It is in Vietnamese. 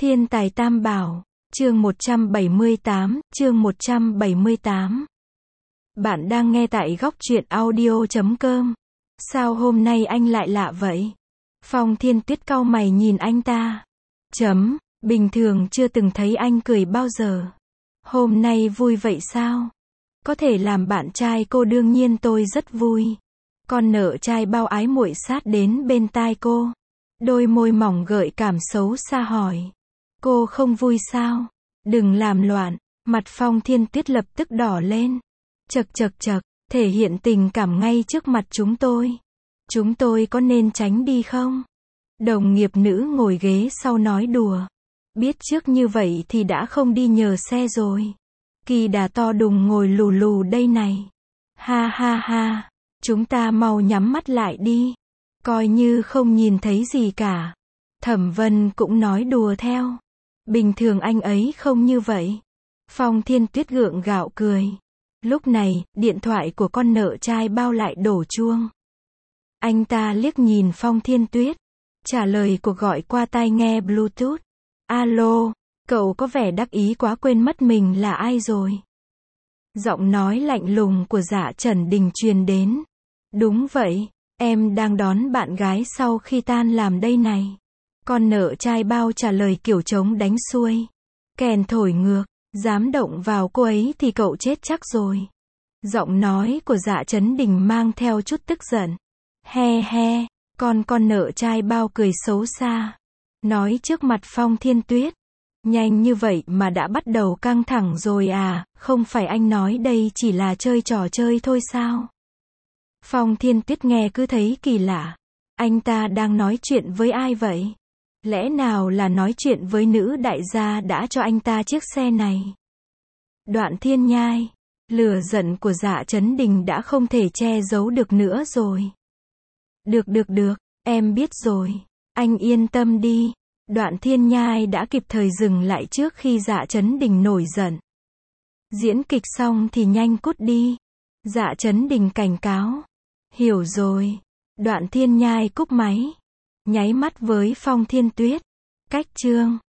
Thiên tài tam bảo, chương 178. Bạn đang nghe tại góc truyện audio.com. Sao hôm nay anh lại lạ vậy? Phong Thiên Tuyết cau mày nhìn anh ta. Bình thường chưa từng thấy anh cười bao giờ. Hôm nay vui vậy sao? Có thể làm bạn trai cô đương nhiên tôi rất vui. Con nợ trai bao ái muội sát đến bên tai cô. Đôi môi mỏng gợi cảm xấu xa hỏi. Cô không vui sao? Đừng làm loạn. Mặt Phong Thiên Tuyết lập tức đỏ lên. Chậc, thể hiện tình cảm ngay trước mặt chúng tôi. Chúng tôi có nên tránh đi không? Đồng nghiệp nữ ngồi ghế sau nói đùa. Biết trước như vậy thì đã không đi nhờ xe rồi. Kỳ đà to đùng ngồi lù lù đây này. Ha ha ha. Chúng ta mau nhắm mắt lại đi. Coi như không nhìn thấy gì cả. Thẩm Vân cũng nói đùa theo. Bình thường anh ấy không như vậy. Phong Thiên Tuyết gượng gạo cười. Lúc này, điện thoại của con nợ trai bao lại đổ chuông. Anh ta liếc nhìn Phong Thiên Tuyết. Trả lời cuộc gọi qua tai nghe Bluetooth. Alo, cậu có vẻ đắc ý quá quên mất mình là ai rồi. Giọng nói lạnh lùng của Dạ Trần Đình truyền đến. Đúng vậy, em đang đón bạn gái sau khi tan làm đây này. Con nợ trai bao trả lời kiểu trống đánh xuôi. Kèn thổi ngược, dám động vào cô ấy thì cậu chết chắc rồi. Giọng nói của Dạ Trấn Đình mang theo chút tức giận. He he, con nợ trai bao cười xấu xa. Nói trước mặt Phong Thiên Tuyết. Nhanh như vậy mà đã bắt đầu căng thẳng rồi à, không phải anh nói đây chỉ là chơi trò chơi thôi sao? Phong Thiên Tuyết nghe cứ thấy kỳ lạ. Anh ta đang nói chuyện với ai vậy? Lẽ nào là nói chuyện với nữ đại gia đã cho anh ta chiếc xe này? Đoạn Thiên Nhai. Lửa giận của Dạ Trấn Đình đã không thể che giấu được nữa rồi. Được, em biết rồi. Anh yên tâm đi. Đoạn Thiên Nhai đã kịp thời dừng lại trước khi Dạ Trấn Đình nổi giận. Diễn kịch xong thì nhanh cút đi. Dạ Trấn Đình cảnh cáo. Hiểu rồi. Đoạn Thiên Nhai cúp máy. Nháy mắt với Phong Thiên Tuyết. Cách chương.